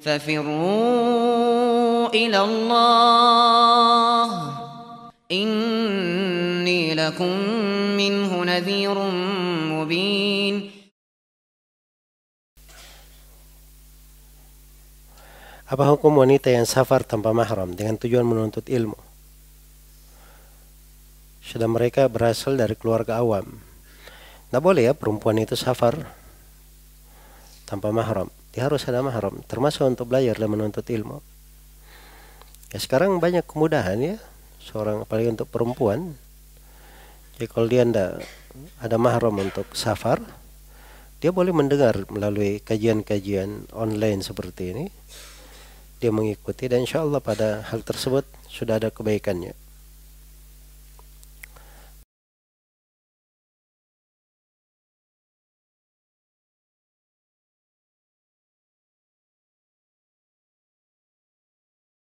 ففروا إلى الله إني لكم منه نذير مبين. Apa hukum wanita yang safar tanpa mahram dengan tujuan menuntut ilmu? Sudah mereka berasal dari keluarga awam. Tidak boleh ya perempuan itu safar tanpa mahram. Dia harus ada mahram, termasuk untuk belajar dan menuntut ilmu. Ya sekarang banyak kemudahan ya, seorang apalagi untuk perempuan. Jadi kalau dia tidak ada mahram untuk safar, dia boleh mendengar melalui kajian-kajian online seperti ini. Dia mengikuti dan insya Allah pada hal tersebut sudah ada kebaikannya.